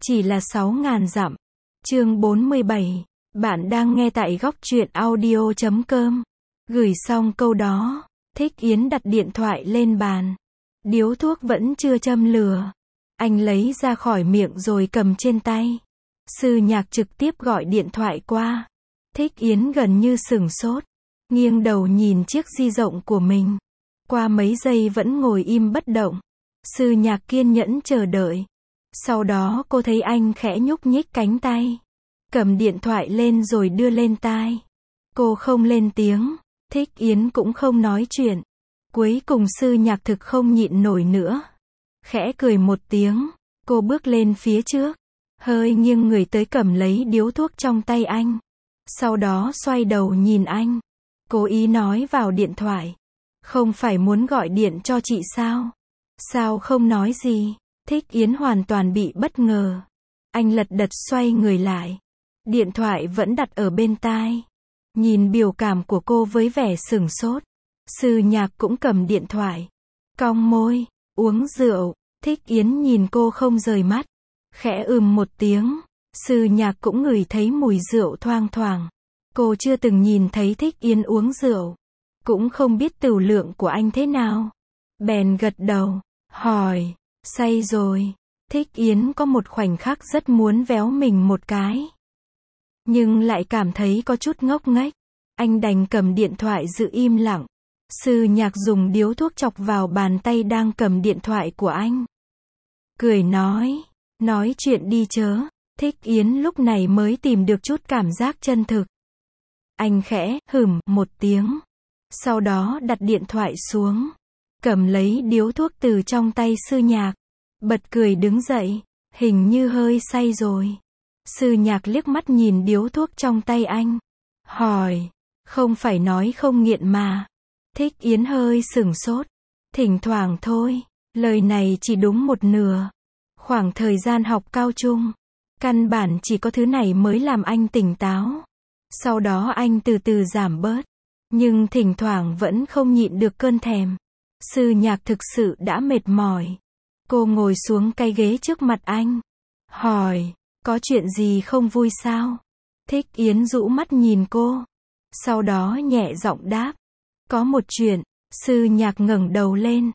Chỉ là 6.000 dặm. Chương 47. Bạn đang nghe tại góc truyện audio.com. Gửi xong câu đó, Thích Yến đặt điện thoại lên bàn. Điếu thuốc vẫn chưa châm lửa. Anh lấy ra khỏi miệng rồi cầm trên tay. Sư Nhạc trực tiếp gọi điện thoại qua. Thích Yến gần như sửng sốt, nghiêng đầu nhìn chiếc di động của mình. Qua mấy giây vẫn ngồi im bất động. Sư Nhạc kiên nhẫn chờ đợi. Sau đó cô thấy anh khẽ nhúc nhích cánh tay, cầm điện thoại lên rồi đưa lên tai. Cô không lên tiếng, Thích Yến cũng không nói chuyện. Cuối cùng Sư Nhạc thực không nhịn nổi nữa. Khẽ cười một tiếng, cô bước lên phía trước, hơi nghiêng người tới cầm lấy điếu thuốc trong tay anh. Sau đó xoay đầu nhìn anh, cố ý nói vào điện thoại. Không phải muốn gọi điện cho chị sao? Sao không nói gì? Thích Yến hoàn toàn bị bất ngờ. Anh lật đật xoay người lại. Điện thoại vẫn đặt ở bên tai. Nhìn biểu cảm của cô với vẻ sửng sốt. Sư Nhạc cũng cầm điện thoại. Cong môi, uống rượu. Thích Yến nhìn cô không rời mắt. Khẽ một tiếng. Sư Nhạc cũng ngửi thấy mùi rượu thoang thoảng. Cô chưa từng nhìn thấy Thích Yến uống rượu. Cũng không biết tửu lượng của anh thế nào. Bèn gật đầu, hỏi. Say rồi. Thích Yến có một khoảnh khắc rất muốn véo mình một cái. Nhưng lại cảm thấy có chút ngốc nghếch. Anh đành cầm điện thoại giữ im lặng. Sư Nhạc dùng điếu thuốc chọc vào bàn tay đang cầm điện thoại của anh. Cười nói chuyện đi chớ. Thích Yến lúc này mới tìm được chút cảm giác chân thực. Anh khẽ một tiếng. Sau đó đặt điện thoại xuống. Cầm lấy điếu thuốc từ trong tay Sư Nhạc. Bật cười đứng dậy. Hình như hơi say rồi. Sư Nhạc liếc mắt nhìn điếu thuốc trong tay anh. Hỏi. Không phải nói không nghiện mà. Thích Yến hơi sửng sốt. Thỉnh thoảng thôi. Lời này chỉ đúng một nửa. Khoảng thời gian học cao trung, căn bản chỉ có thứ này mới làm anh tỉnh táo. Sau đó anh từ từ giảm bớt. Nhưng thỉnh thoảng vẫn không nhịn được cơn thèm. Sư Nhạc thực sự đã mệt mỏi. Cô ngồi xuống cái ghế trước mặt anh. Hỏi, có chuyện gì không vui sao? Thích Yến rũ mắt nhìn cô. Sau đó nhẹ giọng đáp. Có một chuyện. Sư Nhạc ngẩng đầu lên.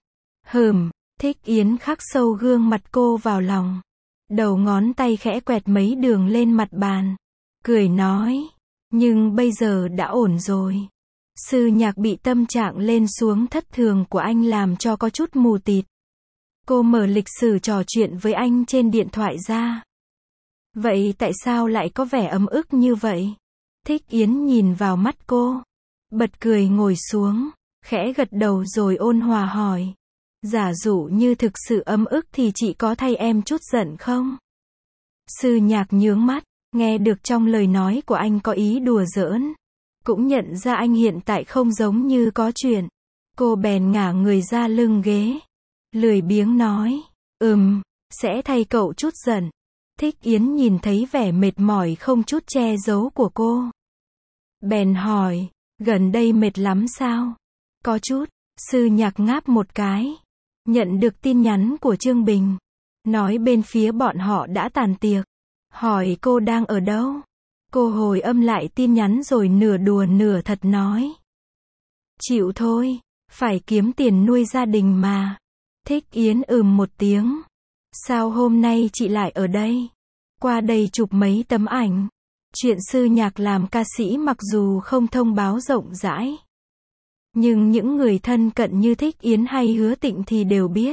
Thích Yến khắc sâu gương mặt cô vào lòng. Đầu ngón tay khẽ quẹt mấy đường lên mặt bàn. Cười nói. Nhưng bây giờ đã ổn rồi. Sư Nhạc bị tâm trạng lên xuống thất thường của anh làm cho có chút mù tịt. Cô mở lịch sử trò chuyện với anh trên điện thoại ra. Vậy tại sao lại có vẻ ấm ức như vậy? Thích Yến nhìn vào mắt cô. Bật cười ngồi xuống. Khẽ gật đầu rồi ôn hòa hỏi. Giả dụ như thực sự ấm ức thì chị có thay em chút giận không? Sư Nhạc nhướng mắt. Nghe được trong lời nói của anh có ý đùa giỡn. Cũng nhận ra anh hiện tại không giống như có chuyện. Cô bèn ngả người ra lưng ghế. Lười biếng nói. Sẽ thay cậu chút giận. Thích Yến nhìn thấy vẻ mệt mỏi không chút che giấu của cô. Bèn hỏi. Gần đây mệt lắm sao? Có chút. Sư Nhạc ngáp một cái. Nhận được tin nhắn của Trương Bình. Nói bên phía bọn họ đã tàn tiệc. Hỏi cô đang ở đâu? Cô hồi âm lại tin nhắn rồi nửa đùa nửa thật nói. Chịu thôi. Phải kiếm tiền nuôi gia đình mà. Thích Yến một tiếng. Sao hôm nay chị lại ở đây? Qua đây chụp mấy tấm ảnh. Chuyện Sư Nhạc làm ca sĩ mặc dù không thông báo rộng rãi. Nhưng những người thân cận như Thích Yến hay Hứa Tịnh thì đều biết.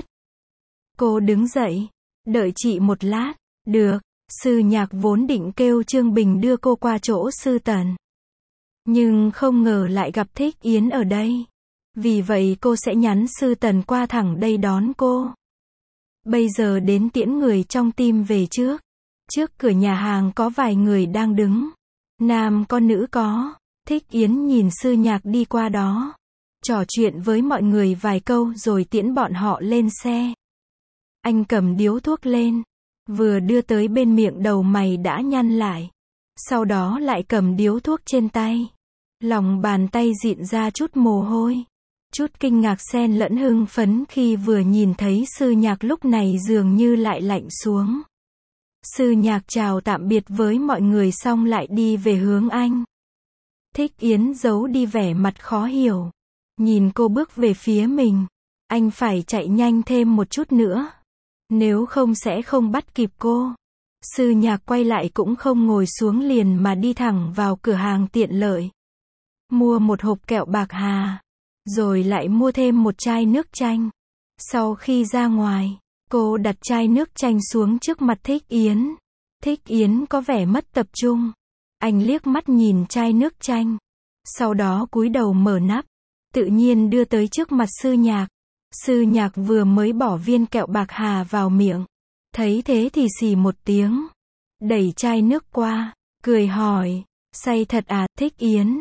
Cô đứng dậy. Đợi chị một lát. Được. Sư Nhạc vốn định kêu Trương Bình đưa cô qua chỗ Sư Tần. Nhưng không ngờ lại gặp Thích Yến ở đây. Vì vậy cô sẽ nhắn Sư Tần qua thẳng đây đón cô. Bây giờ đến tiễn người trong team về trước. Trước cửa nhà hàng có vài người đang đứng. Nam có nữ có. Thích Yến nhìn Sư Nhạc đi qua đó. Trò chuyện với mọi người vài câu rồi tiễn bọn họ lên xe. Anh cầm điếu thuốc lên. Vừa đưa tới bên miệng đầu mày đã nhăn lại. Sau đó lại cầm điếu thuốc trên tay. Lòng bàn tay dịn ra chút mồ hôi. Chút kinh ngạc xen lẫn hưng phấn khi vừa nhìn thấy Sư Nhạc lúc này dường như lại lạnh xuống. Sư Nhạc chào tạm biệt với mọi người xong lại đi về hướng anh. Thích Yến giấu đi vẻ mặt khó hiểu. Nhìn cô bước về phía mình. Anh phải chạy nhanh thêm một chút nữa. Nếu không sẽ không bắt kịp cô. Sư Nhạc quay lại cũng không ngồi xuống liền mà đi thẳng vào cửa hàng tiện lợi. Mua một hộp kẹo bạc hà. Rồi lại mua thêm một chai nước chanh. Sau khi ra ngoài, cô đặt chai nước chanh xuống trước mặt Thích Yến. Thích Yến có vẻ mất tập trung. Anh liếc mắt nhìn chai nước chanh. Sau đó cúi đầu mở nắp. Tự nhiên đưa tới trước mặt Sư Nhạc. Sư Nhạc vừa mới bỏ viên kẹo bạc hà vào miệng. Thấy thế thì xì một tiếng. Đẩy chai nước qua. Cười hỏi. Say thật à, Thích Yến?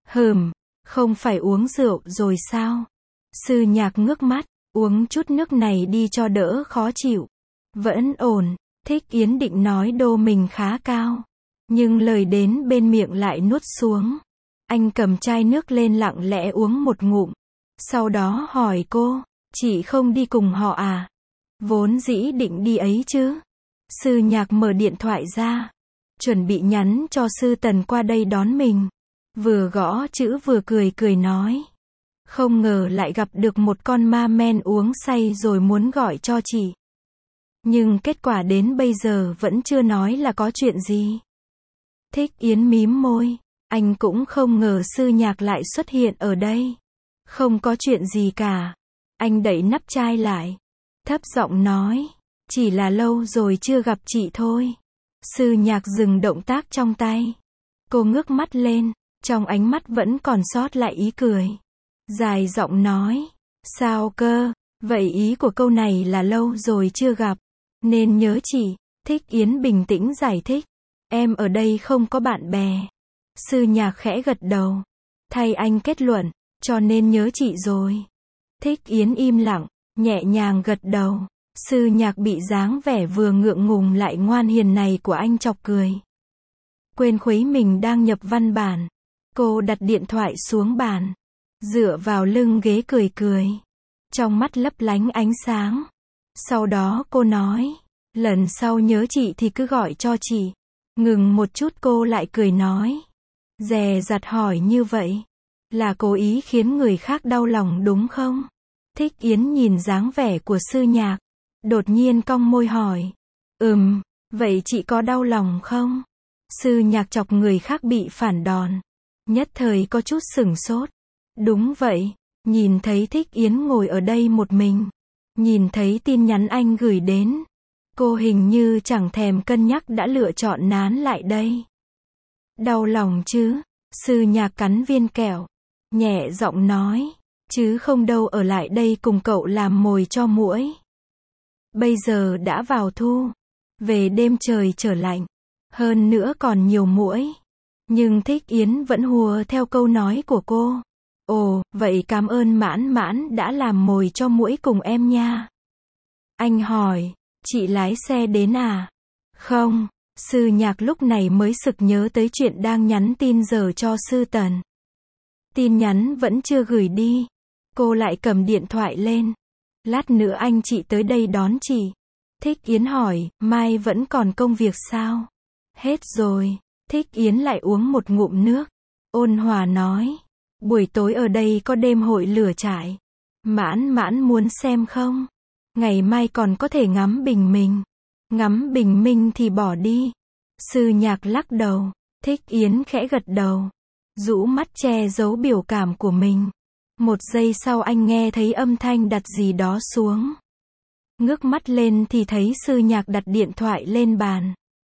Không phải uống rượu rồi sao? Sư Nhạc ngước mắt. Uống chút nước này đi cho đỡ khó chịu. Vẫn ổn. Thích Yến định nói đô mình khá cao. Nhưng lời đến bên miệng lại nuốt xuống. Anh cầm chai nước lên lặng lẽ uống một ngụm. Sau đó hỏi cô. Chị không đi cùng họ à? Vốn dĩ định đi ấy chứ. Sư Nhạc mở điện thoại ra. Chuẩn bị nhắn cho Sư Tần qua đây đón mình. Vừa gõ chữ vừa cười nói. Không ngờ lại gặp được một con ma men uống say rồi muốn gọi cho chị. Nhưng kết quả đến bây giờ vẫn chưa nói là có chuyện gì. Thích Yến mím môi. Anh cũng không ngờ Sư Nhạc lại xuất hiện ở đây. Không có chuyện gì cả. Anh đậy nắp chai lại. Thấp giọng nói. Chỉ là lâu rồi chưa gặp chị thôi. Sư Nhạc dừng động tác trong tay. Cô ngước mắt lên. Trong ánh mắt vẫn còn sót lại ý cười. Dài giọng nói. Sao cơ? Vậy ý của câu này là lâu rồi chưa gặp. Nên nhớ chị. Thích Yến bình tĩnh giải thích. Em ở đây không có bạn bè. Sư Nhạc khẽ gật đầu. Thay anh kết luận. Cho nên nhớ chị rồi. Thích Yến im lặng. Nhẹ nhàng gật đầu. Sư Nhạc bị dáng vẻ vừa ngượng ngùng lại ngoan hiền này của anh chọc cười. Quên khuấy mình đang nhập văn bản. Cô đặt điện thoại xuống bàn. Dựa vào lưng ghế cười. Trong mắt lấp lánh ánh sáng. Sau đó cô nói. Lần sau nhớ chị thì cứ gọi cho chị. Ngừng một chút cô lại cười nói. Dè dặt hỏi như vậy. Là cố ý khiến người khác đau lòng đúng không? Thích Yến nhìn dáng vẻ của Sư Nhạc. Đột nhiên cong môi hỏi. Vậy chị có đau lòng không? Sư Nhạc chọc người khác bị phản đòn. Nhất thời có chút sửng sốt. Đúng vậy. Nhìn thấy Thích Yến ngồi ở đây một mình. Nhìn thấy tin nhắn anh gửi đến. Cô hình như chẳng thèm cân nhắc đã lựa chọn nán lại đây. Đau lòng chứ? Sư Nhạc cắn viên kẹo. Nhẹ giọng nói. Chứ không đâu, ở lại đây cùng cậu làm mồi cho muỗi. Bây giờ đã vào thu. Về đêm trời trở lạnh. Hơn nữa còn nhiều muỗi. Nhưng Thích Yến vẫn hùa theo câu nói của cô. Ồ, vậy cảm ơn Mãn Mãn đã làm mồi cho muỗi cùng em nha. Anh hỏi. Chị lái xe đến à? Không. Sư Nhạc lúc này mới sực nhớ tới chuyện đang nhắn tin giờ cho Sư Tần. Tin nhắn vẫn chưa gửi đi. Cô lại cầm điện thoại lên. Lát nữa anh chị tới đây đón chị. Thích Yến hỏi, mai vẫn còn công việc sao? Hết rồi. Thích Yến lại uống một ngụm nước. Ôn hòa nói. Buổi tối ở đây có đêm hội lửa trại. Mãn Mãn muốn xem không? Ngày mai còn có thể ngắm bình minh. Ngắm bình minh thì bỏ đi. Sư Nhạc lắc đầu. Thích Yến khẽ gật đầu. Rũ mắt che giấu biểu cảm của mình. Một giây sau anh nghe thấy âm thanh đặt gì đó xuống. Ngước mắt lên thì thấy Sư Nhạc đặt điện thoại lên bàn.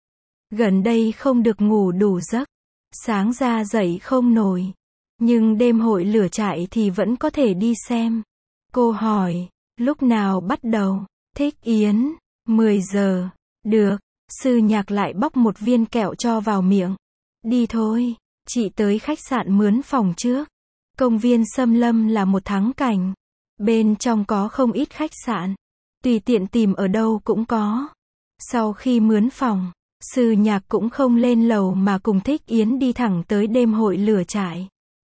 Gần đây không được ngủ đủ giấc. Sáng ra dậy không nổi. Nhưng đêm hội lửa trại thì vẫn có thể đi xem. Cô hỏi. Lúc nào bắt đầu? Thích Yến. 10 giờ. Được. Sư Nhạc lại bóc một viên kẹo cho vào miệng. Đi thôi. Chị tới khách sạn mướn phòng trước. Công viên Xâm Lâm là một thắng cảnh. Bên trong có không ít khách sạn. Tùy tiện tìm ở đâu cũng có. Sau khi mướn phòng, Sư Nhạc cũng không lên lầu mà cùng Thích Yến đi thẳng tới đêm hội lửa trại.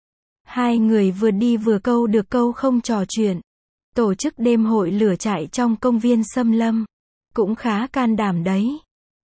Hai người vừa đi vừa câu được câu không trò chuyện. Tổ chức đêm hội lửa trại trong công viên Xâm Lâm. Cũng khá can đảm đấy.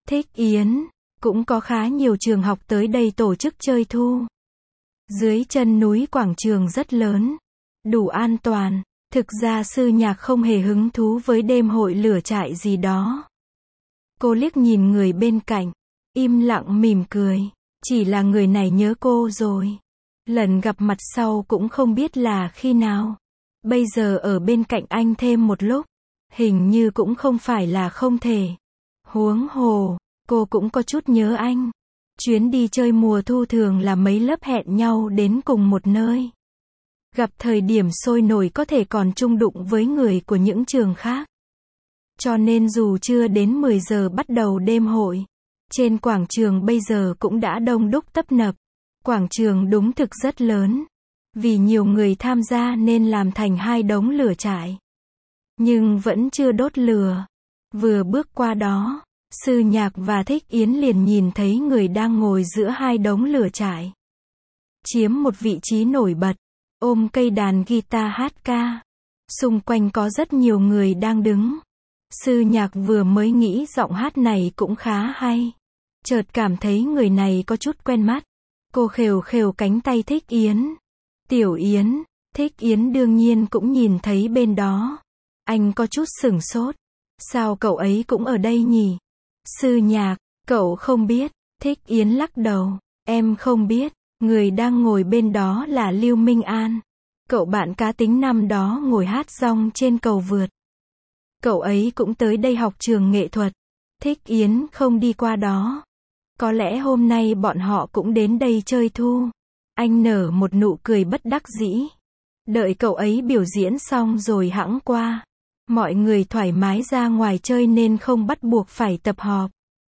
Thích Yến, cũng có khá nhiều trường học tới đây tổ chức chơi thu. Dưới chân núi quảng trường rất lớn, đủ an toàn. Thực ra Sư Nhạc không hề hứng thú với đêm hội lửa trại gì đó. Cô liếc nhìn người bên cạnh, im lặng mỉm cười. Chỉ là người này nhớ cô rồi. Lần gặp mặt sau cũng không biết là khi nào. Bây giờ ở bên cạnh anh thêm một lúc, hình như cũng không phải là không thể. Huống hồ, cô cũng có chút nhớ anh. Chuyến đi chơi mùa thu thường là mấy lớp hẹn nhau đến cùng một nơi. Gặp thời điểm sôi nổi có thể còn chung đụng với người của những trường khác. Cho nên dù chưa đến 10 giờ bắt đầu đêm hội, trên quảng trường bây giờ cũng đã đông đúc tấp nập. Quảng trường đúng thực rất lớn. Vì nhiều người tham gia nên làm thành 2 đống lửa trại. Nhưng vẫn chưa đốt lửa. Vừa bước qua đó, Sư Nhạc và Thích Yến liền nhìn thấy người đang ngồi giữa 2 đống lửa trại. Chiếm một vị trí nổi bật, ôm cây đàn guitar hát ca. Xung quanh có rất nhiều người đang đứng. Sư Nhạc vừa mới nghĩ giọng hát này cũng khá hay. Chợt cảm thấy người này có chút quen mắt. Cô khều khều cánh tay Thích Yến. Tiểu Yến. Thích Yến đương nhiên cũng nhìn thấy bên đó. Anh có chút sửng sốt. Sao cậu ấy cũng ở đây nhỉ? Sư Nhạc, cậu không biết. Thích Yến lắc đầu. Em không biết. Người đang ngồi bên đó là Lưu Minh An. Cậu bạn cá tính năm đó ngồi hát rong trên cầu vượt. Cậu ấy cũng tới đây học trường nghệ thuật. Thích Yến không đi qua đó. Có lẽ hôm nay bọn họ cũng đến đây chơi thu. Anh nở một nụ cười bất đắc dĩ. Đợi cậu ấy biểu diễn xong rồi hẵng qua. Mọi người thoải mái ra ngoài chơi nên không bắt buộc phải tập họp.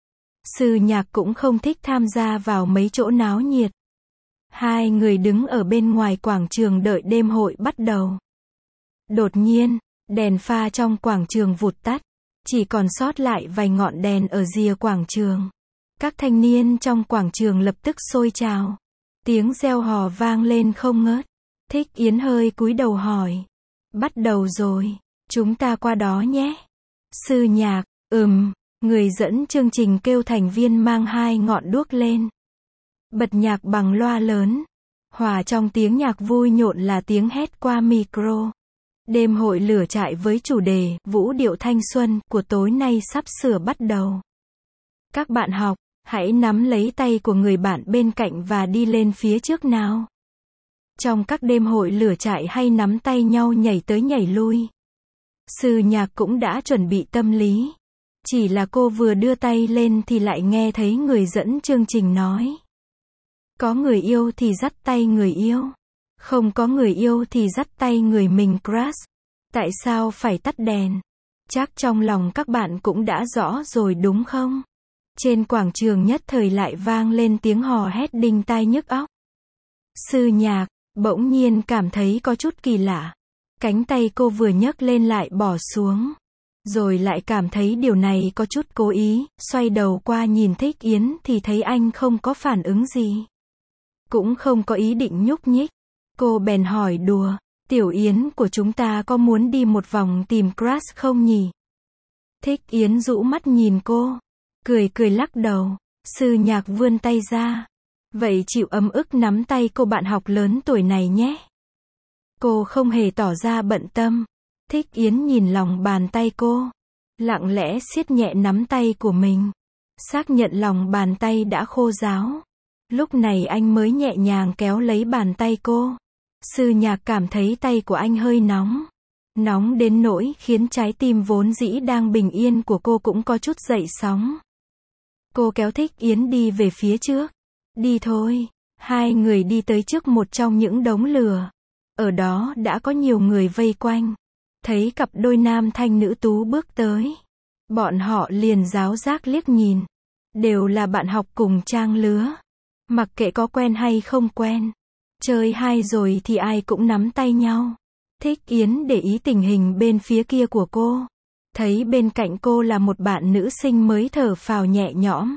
Sư Nhạc cũng không thích tham gia vào mấy chỗ náo nhiệt. 2 người đứng ở bên ngoài quảng trường đợi đêm hội bắt đầu. Đột nhiên, đèn pha trong quảng trường vụt tắt. Chỉ còn sót lại vài ngọn đèn ở rìa quảng trường. Các thanh niên trong quảng trường lập tức sôi trào. Tiếng reo hò vang lên không ngớt. Thích Yến hơi cúi đầu hỏi. Bắt đầu rồi, chúng ta qua đó nhé. Sư Nhạc, người dẫn chương trình kêu thành viên mang 2 ngọn đuốc lên. Bật nhạc bằng loa lớn. Hòa trong tiếng nhạc vui nhộn là tiếng hét qua micro. Đêm hội lửa trại với chủ đề Vũ điệu thanh xuân của tối nay sắp sửa bắt đầu. Các bạn học, hãy nắm lấy tay của người bạn bên cạnh và đi lên phía trước nào. Trong các đêm hội lửa trại hay nắm tay nhau nhảy tới nhảy lui. Sư Nhạc cũng đã chuẩn bị tâm lý. Chỉ là cô vừa đưa tay lên thì lại nghe thấy người dẫn chương trình nói. Có người yêu thì dắt tay người yêu. Không có người yêu thì dắt tay người mình crush. Tại sao phải tắt đèn? Chắc trong lòng các bạn cũng đã rõ rồi đúng không? Trên quảng trường nhất thời lại vang lên tiếng hò hét đinh tai nhức óc. Sư Nhạc bỗng nhiên cảm thấy có chút kỳ lạ. Cánh tay cô vừa nhấc lên lại bỏ xuống. Rồi lại cảm thấy điều này có chút cố ý, xoay đầu qua nhìn Thích Yến thì thấy anh không có phản ứng gì. Cũng không có ý định nhúc nhích. Cô bèn hỏi đùa, Tiểu Yến của chúng ta có muốn đi một vòng tìm crush không nhỉ? Thích Yến rũ mắt nhìn cô, cười cười lắc đầu. Sư Nhạc vươn tay ra. Vậy chịu ấm ức nắm tay cô bạn học lớn tuổi này nhé. Cô không hề tỏ ra bận tâm. Thích Yến nhìn lòng bàn tay cô, lặng lẽ siết nhẹ nắm tay của mình. Xác nhận lòng bàn tay đã khô ráo. Lúc này anh mới nhẹ nhàng kéo lấy bàn tay cô. Sư Nhạc cảm thấy tay của anh hơi nóng. Nóng đến nỗi khiến trái tim vốn dĩ đang bình yên của cô cũng có chút dậy sóng. Cô kéo Thích Yến đi về phía trước. Đi thôi. 2 người đi tới trước một trong những đống lửa. Ở đó đã có nhiều người vây quanh. Thấy cặp đôi nam thanh nữ tú bước tới. Bọn họ liền ráo rác liếc nhìn. Đều là bạn học cùng trang lứa. Mặc kệ có quen hay không quen. Chơi hay rồi thì ai cũng nắm tay nhau. Thích Yến để ý tình hình bên phía kia của cô. Thấy bên cạnh cô là một bạn nữ sinh mới thở phào nhẹ nhõm.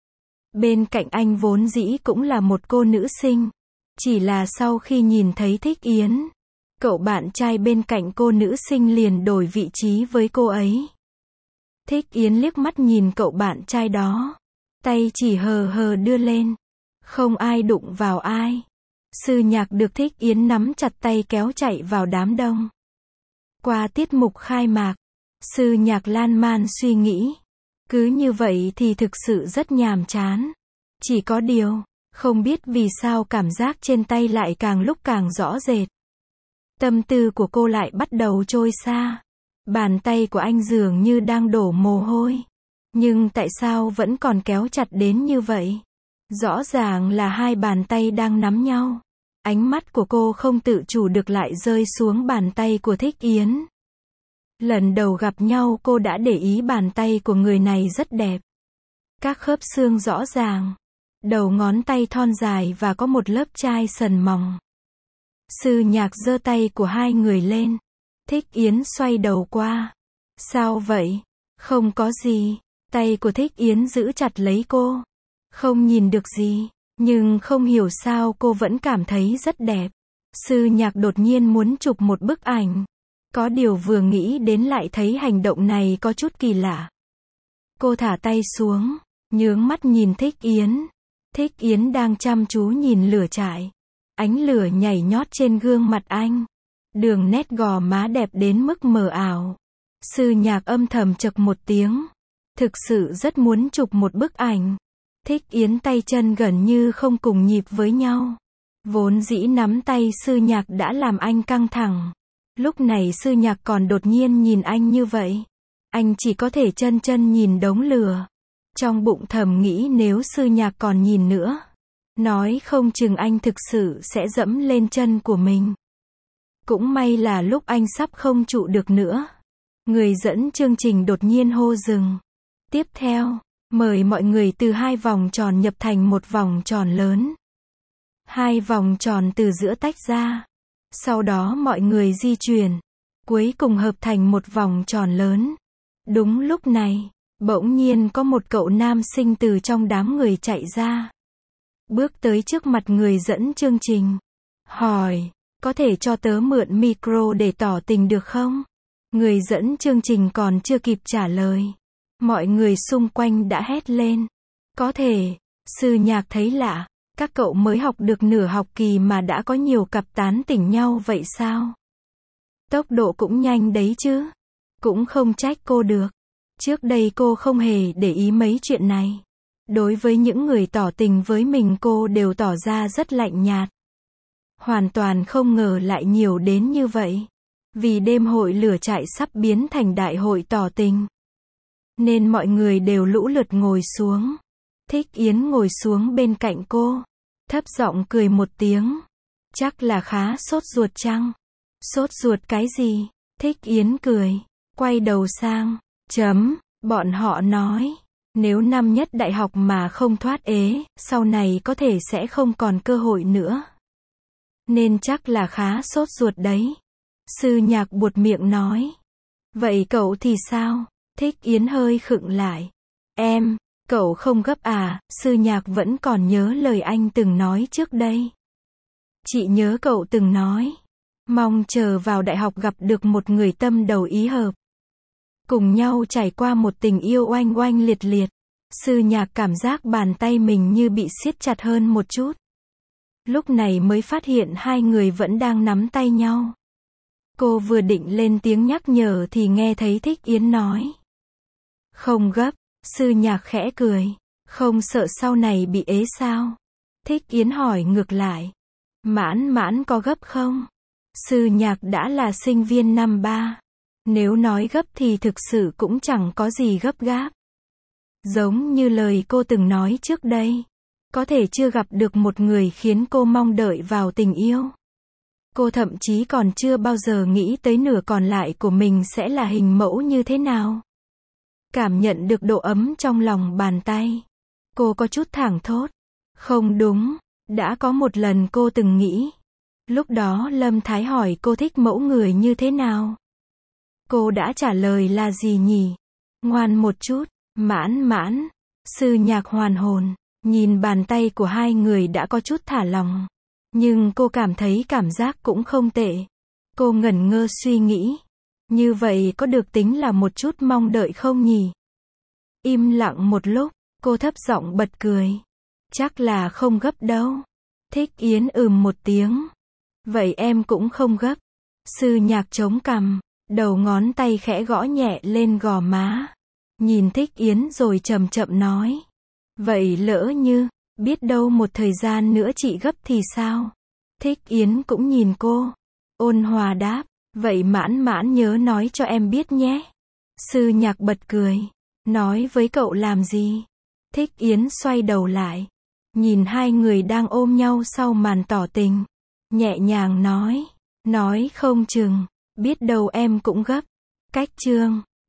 Bên cạnh anh vốn dĩ cũng là một cô nữ sinh. Chỉ là sau khi nhìn thấy Thích Yến, cậu bạn trai bên cạnh cô nữ sinh liền đổi vị trí với cô ấy. Thích Yến liếc mắt nhìn cậu bạn trai đó. Tay chỉ hờ hờ đưa lên. Không ai đụng vào ai. Sư Nhạc được Thích Yến nắm chặt tay kéo chạy vào đám đông. Qua tiết mục khai mạc, Sư Nhạc lan man suy nghĩ. Cứ như vậy thì thực sự rất nhàm chán. Chỉ có điều, không biết vì sao cảm giác trên tay lại càng lúc càng rõ rệt. Tâm tư của cô lại bắt đầu trôi xa. Bàn tay của anh dường như đang đổ mồ hôi. Nhưng tại sao vẫn còn kéo chặt đến như vậy? Rõ ràng là hai bàn tay đang nắm nhau. Ánh mắt của cô không tự chủ được lại rơi xuống bàn tay của Thích Yến. Lần đầu gặp nhau cô đã để ý bàn tay của người này rất đẹp. Các khớp xương rõ ràng. Đầu ngón tay thon dài và có một lớp chai sần mỏng. Sư Nhạc giơ tay của hai người lên. Thích Yến xoay đầu qua. Sao vậy? Không có gì. Tay của Thích Yến giữ chặt lấy cô. Không nhìn được gì. Nhưng không hiểu sao cô vẫn cảm thấy rất đẹp. Sư Nhạc đột nhiên muốn chụp một bức ảnh. Có điều vừa nghĩ đến lại thấy hành động này có chút kỳ lạ. Cô thả tay xuống, nhướng mắt nhìn Thích Yến. Thích Yến đang chăm chú nhìn lửa trại. Ánh lửa nhảy nhót trên gương mặt anh. Đường nét gò má đẹp đến mức mờ ảo. Sư Nhạc âm thầm chậc một tiếng. Thực sự rất muốn chụp một bức ảnh. Thích Yến tay chân gần như không cùng nhịp với nhau. Vốn dĩ nắm tay Sư Nhạc đã làm anh căng thẳng. Lúc này Sư Nhạc còn đột nhiên nhìn anh như vậy. Anh chỉ có thể chân nhìn đống lửa. Trong bụng thầm nghĩ nếu Sư Nhạc còn nhìn nữa, nói không chừng anh thực sự sẽ dẫm lên chân của mình. Cũng may là lúc anh sắp không trụ được nữa. Người dẫn chương trình đột nhiên hô dừng. Tiếp theo, mời mọi người từ hai vòng tròn nhập thành một vòng tròn lớn. Hai vòng tròn từ giữa tách ra. Sau đó mọi người di chuyển. Cuối cùng hợp thành một vòng tròn lớn. Đúng lúc này, bỗng nhiên có một cậu nam sinh từ trong đám người chạy ra. Bước tới trước mặt người dẫn chương trình. Hỏi, có thể cho tớ mượn micro để tỏ tình được không? Người dẫn chương trình còn chưa kịp trả lời. Mọi người xung quanh đã hét lên. Có thể. Sư Nhạc thấy lạ. Các cậu mới học được nửa học kỳ mà đã có nhiều cặp tán tỉnh nhau vậy sao? Tốc độ cũng nhanh đấy chứ. Cũng không trách cô được. Trước đây cô không hề để ý mấy chuyện này. Đối với những người tỏ tình với mình cô đều tỏ ra rất lạnh nhạt. Hoàn toàn không ngờ lại nhiều đến như vậy. Vì đêm hội lửa trại sắp biến thành đại hội tỏ tình. Nên mọi người đều lũ lượt ngồi xuống. Thích Yến ngồi xuống bên cạnh cô. Thấp giọng cười một tiếng. Chắc là khá sốt ruột chăng? Sốt ruột cái gì? Thích Yến cười. Quay đầu sang. Bọn họ nói. Nếu năm nhất đại học mà không thoát ế, sau này có thể sẽ không còn cơ hội nữa. Nên chắc là khá sốt ruột đấy. Sư Nhạc buột miệng nói. Vậy cậu thì sao? Thích Yến hơi khựng lại. Cậu không gấp à? Sư Nhạc vẫn còn nhớ lời anh từng nói trước đây. Chị nhớ cậu từng nói. Mong chờ vào đại học gặp được một người tâm đầu ý hợp. Cùng nhau trải qua một tình yêu oanh oanh liệt liệt. Sư Nhạc cảm giác bàn tay mình như bị siết chặt hơn một chút. Lúc này mới phát hiện hai người vẫn đang nắm tay nhau. Cô vừa định lên tiếng nhắc nhở thì nghe thấy Thích Yến nói. Không gấp. Sư Nhạc khẽ cười. Không sợ sau này bị ế sao? Thích Yến hỏi ngược lại. Mãn có gấp không? Sư Nhạc đã là sinh viên năm 3. Nếu nói gấp thì thực sự cũng chẳng có gì gấp gáp. Giống như lời cô từng nói trước đây. Có thể chưa gặp được một người khiến cô mong đợi vào tình yêu. Cô thậm chí còn chưa bao giờ nghĩ tới nửa còn lại của mình sẽ là hình mẫu như thế nào. Cảm nhận được độ ấm trong lòng bàn tay. Cô có chút thảng thốt. Không đúng. Đã có một lần cô từng nghĩ. Lúc đó Lâm Thái hỏi cô thích mẫu người như thế nào. Cô đã trả lời là gì nhỉ? Ngoan một chút. Mãn. Sư Nhạc hoàn hồn. Nhìn bàn tay của hai người đã có chút thả lòng. Nhưng cô cảm thấy cảm giác cũng không tệ. Cô ngẩn ngơ suy nghĩ. Như vậy có được tính là một chút mong đợi không nhỉ? Im lặng một lúc, cô thấp giọng bật cười. Chắc là không gấp đâu. Thích Yến một tiếng. Vậy em cũng không gấp. Sư Nhạc chống cằm, đầu ngón tay khẽ gõ nhẹ lên gò má. Nhìn Thích Yến rồi chậm chậm nói. Vậy lỡ như, biết đâu một thời gian nữa chị gấp thì sao? Thích Yến cũng nhìn cô. Ôn hòa đáp. Vậy mãn mãn nhớ nói cho em biết nhé. Sư Nhạc bật cười. Nói với cậu làm gì? Thích Yến xoay đầu lại. Nhìn hai người đang ôm nhau sau màn tỏ tình. Nhẹ nhàng nói. Nói không chừng, biết đâu em cũng gấp. Cách chương